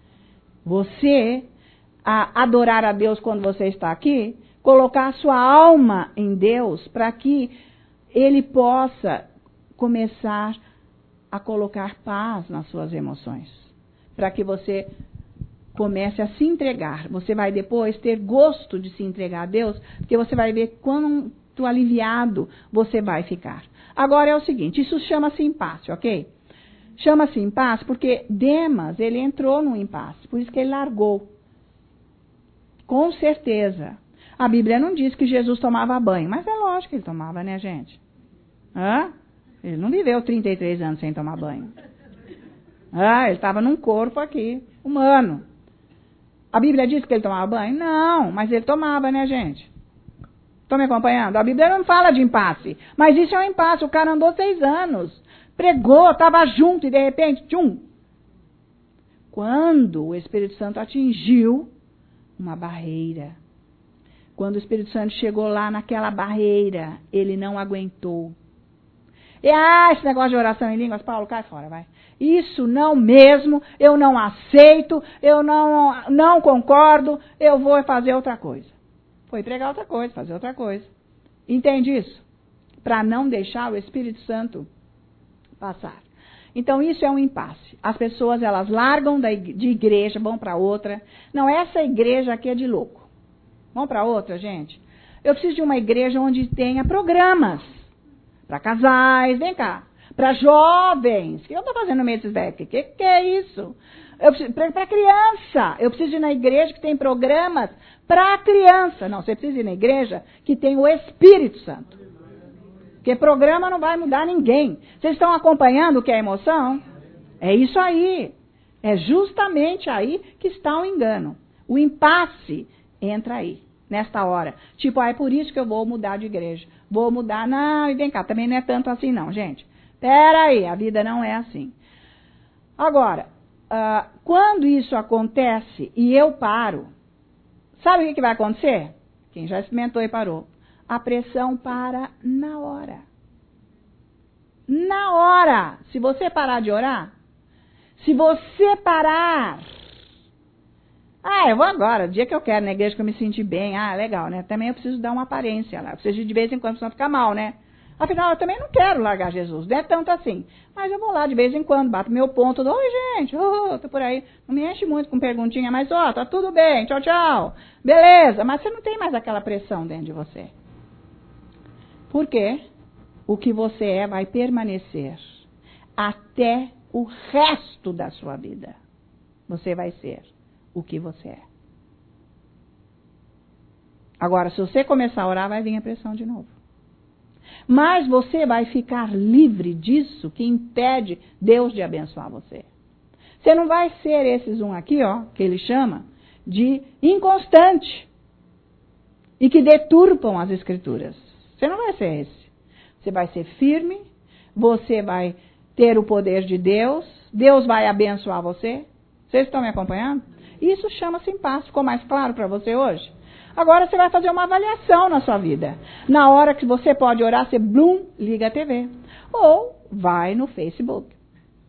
Você a adorar a Deus quando você está aqui, colocar a sua alma em Deus para que Ele possa começar a colocar paz nas suas emoções. Para que você comece a se entregar. Você vai depois ter gosto de se entregar a Deus, porque você vai ver quanto aliviado você vai ficar. Agora é o seguinte, isso chama-se impasse, ok? Chama-se impasse porque Demas, ele entrou num impasse, por isso que ele largou. Com certeza. A Bíblia não diz que Jesus tomava banho, mas é lógico que ele tomava, né, gente? Hã? Ele não viveu 33 anos sem tomar banho. Ele estava num corpo aqui, humano. A Bíblia diz que ele tomava banho? Não, mas ele tomava, né, gente? Estão me acompanhando? A Bíblia não fala de impasse, mas isso é um impasse. O cara andou 6 anos, pregou, estava junto e de repente, tchum. Quando o Espírito Santo atingiu uma barreira, quando o Espírito Santo chegou lá naquela barreira, ele não aguentou. E esse negócio de oração em línguas, Paulo, cai fora, vai. Isso não mesmo, eu não aceito, eu não concordo, eu vou fazer outra coisa. Foi pregar outra coisa, fazer outra coisa. Entende isso? Para não deixar o Espírito Santo passar. Então, isso é um impasse. As pessoas, elas largam de igreja, vão para outra. Não, essa igreja aqui é de louco. Vão para outra, gente? Eu preciso de uma igreja onde tenha programas. Para casais, vem cá. Para jovens. O que eu estou fazendo no meio desses velhos? O que é isso? Para criança. Eu preciso ir na igreja que tem programas para criança. Não, você precisa ir na igreja que tem o Espírito Santo. Porque programa não vai mudar ninguém. Vocês estão acompanhando o que é emoção? É isso aí. É justamente aí que está o engano. O impasse entra aí, nesta hora. Tipo, é por isso que eu vou mudar de igreja. Vou mudar. Não, e vem cá, também não é tanto assim não, gente. Pera aí, a vida não é assim. Agora, quando isso acontece e eu paro, sabe o que vai acontecer? Quem já experimentou e parou. A pressão para na hora. Na hora. Se você parar de orar, se você parar... eu vou agora, o dia que eu quero, na igreja que eu me sentir bem. Legal, né? Também eu preciso dar uma aparência lá. Eu preciso de vez em quando, senão ficar mal, né? Afinal, eu também não quero largar Jesus, não é tanto assim. Mas eu vou lá de vez em quando, bato meu ponto. Oi, gente, tô por aí. Não me enche muito com perguntinha, mas tá tudo bem, tchau, tchau. Beleza, mas você não tem mais aquela pressão dentro de você. Por quê? O que você é vai permanecer até o resto da sua vida. Você vai ser o que você é. Agora, se você começar a orar, vai vir a pressão de novo. Mas você vai ficar livre disso que impede Deus de abençoar você. Você não vai ser esses aqui, que ele chama de inconstante e que deturpam as escrituras. Você não vai ser esse. Você vai ser firme, você vai ter o poder de Deus, Deus vai abençoar você. Vocês estão me acompanhando? Isso chama-se impasse. Ficou mais claro para você hoje? Agora você vai fazer uma avaliação na sua vida. Na hora que você pode orar, você liga a TV. Ou vai no Facebook.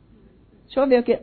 Deixa eu ver o que...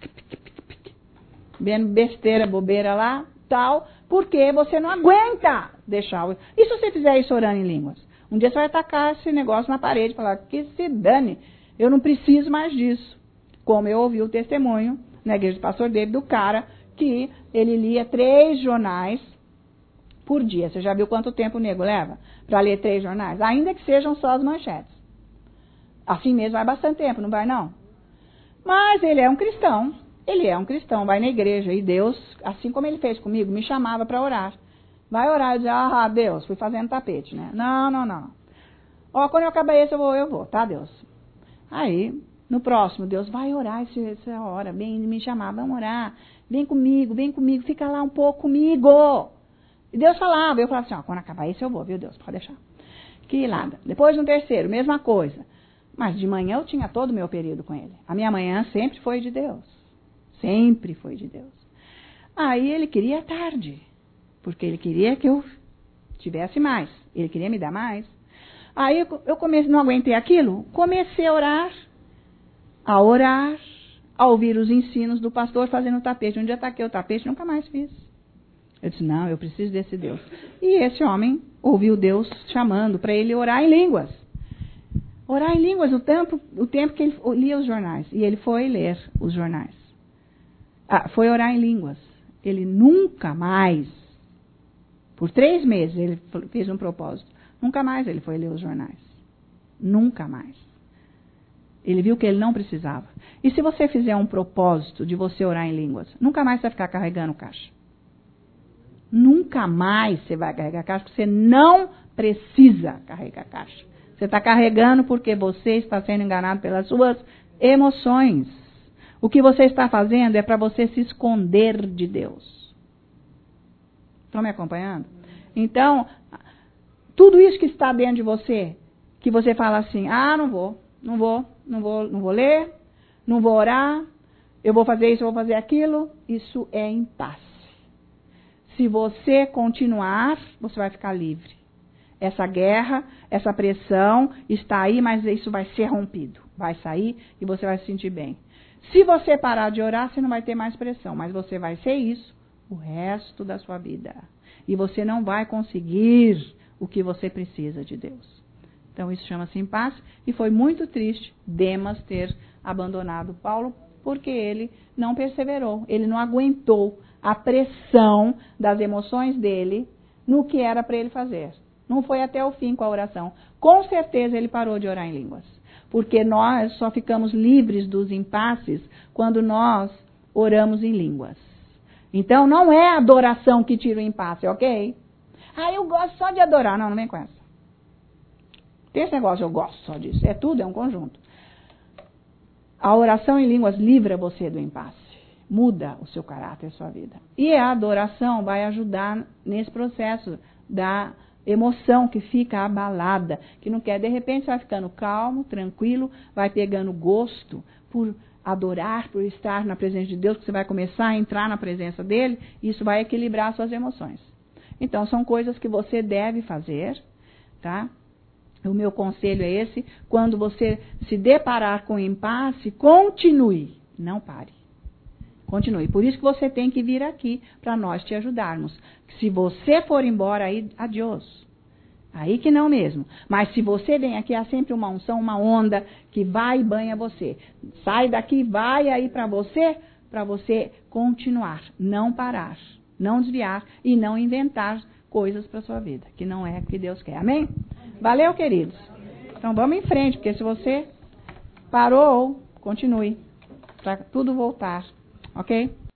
Vendo besteira, bobeira lá, tal, porque você não aguenta deixar... E se você fizer isso orando em línguas? Um dia você vai tacar esse negócio na parede, falar que se dane, eu não preciso mais disso. Como eu ouvi o testemunho na igreja do pastor David, do cara que ele lia 3 jornais por dia. Você já viu quanto tempo o nego leva para ler 3 jornais? Ainda que sejam só as manchetes. Assim mesmo vai bastante tempo, não vai não? Mas ele é um cristão, vai na igreja e Deus, assim como ele fez comigo, me chamava para orar. Vai orar e dizer, Deus, fui fazendo tapete, né? Não. Ó, quando eu acabar esse eu vou, tá, Deus? Aí, no próximo, Deus, vai orar essa hora, me chamar, vamos orar, vem comigo, fica lá um pouco comigo. E Deus falava, eu falava assim, quando acabar esse eu vou, viu, Deus, pode deixar. Que nada. Depois no terceiro, mesma coisa. Mas de manhã eu tinha todo o meu período com ele. A minha manhã sempre foi de Deus. Sempre foi de Deus. Aí ele queria tarde, porque ele queria que eu tivesse mais. Ele queria me dar mais. Aí eu não aguentei aquilo, comecei a orar, a ouvir os ensinos do pastor fazendo o tapete. Um dia taquei o tapete, nunca mais fiz. Eu disse, não, eu preciso desse Deus. E esse homem ouviu Deus chamando para ele orar em línguas. Orar em línguas o tempo que ele lia os jornais. E ele foi ler os jornais. Foi orar em línguas. Ele nunca mais, por 3 meses, ele fez um propósito. Nunca mais ele foi ler os jornais. Nunca mais. Ele viu que ele não precisava. E se você fizer um propósito de você orar em línguas, nunca mais você vai ficar carregando caixa. Nunca mais você vai carregar caixa, porque você não precisa carregar caixa. Você está carregando porque você está sendo enganado pelas suas emoções. O que você está fazendo é para você se esconder de Deus. Estão me acompanhando? Então, tudo isso que está dentro de você, que você fala assim, não vou ler, não vou orar, eu vou fazer isso, eu vou fazer aquilo, isso é impasse. Se você continuar, você vai ficar livre. Essa guerra, essa pressão está aí, mas isso vai ser rompido. Vai sair e você vai se sentir bem. Se você parar de orar, você não vai ter mais pressão, mas você vai ser isso o resto da sua vida. E você não vai conseguir o que você precisa de Deus. Então isso chama-se impasse e foi muito triste Demas ter abandonado Paulo, porque ele não perseverou, ele não aguentou a pressão das emoções dele no que era para ele fazer. Não foi até o fim com a oração. Com certeza ele parou de orar em línguas. Porque nós só ficamos livres dos impasses quando nós oramos em línguas. Então não é a adoração que tira o impasse, ok? Eu gosto só de adorar. Não vem com essa. Tem esse negócio, eu gosto só disso. É tudo, é um conjunto. A oração em línguas livra você do impasse. Muda o seu caráter, a sua vida. E a adoração vai ajudar nesse processo da emoção que fica abalada, que não quer. De repente você vai ficando calmo, tranquilo, vai pegando gosto por adorar, por estar na presença de Deus, que você vai começar a entrar na presença dele, e isso vai equilibrar suas emoções. Então, são coisas que você deve fazer, tá? O meu conselho é esse: quando você se deparar com impasse, continue, não pare. Continue. Por isso que você tem que vir aqui para nós te ajudarmos. Se você for embora, aí, adiós. Aí que não mesmo. Mas se você vem aqui, há sempre uma unção, uma onda que vai e banha você. Sai daqui, vai aí para você continuar, não parar, não desviar e não inventar coisas para sua vida, que não é o que Deus quer. Amém? Valeu, queridos. Então vamos em frente, porque se você parou, continue, para tudo voltar. Ok?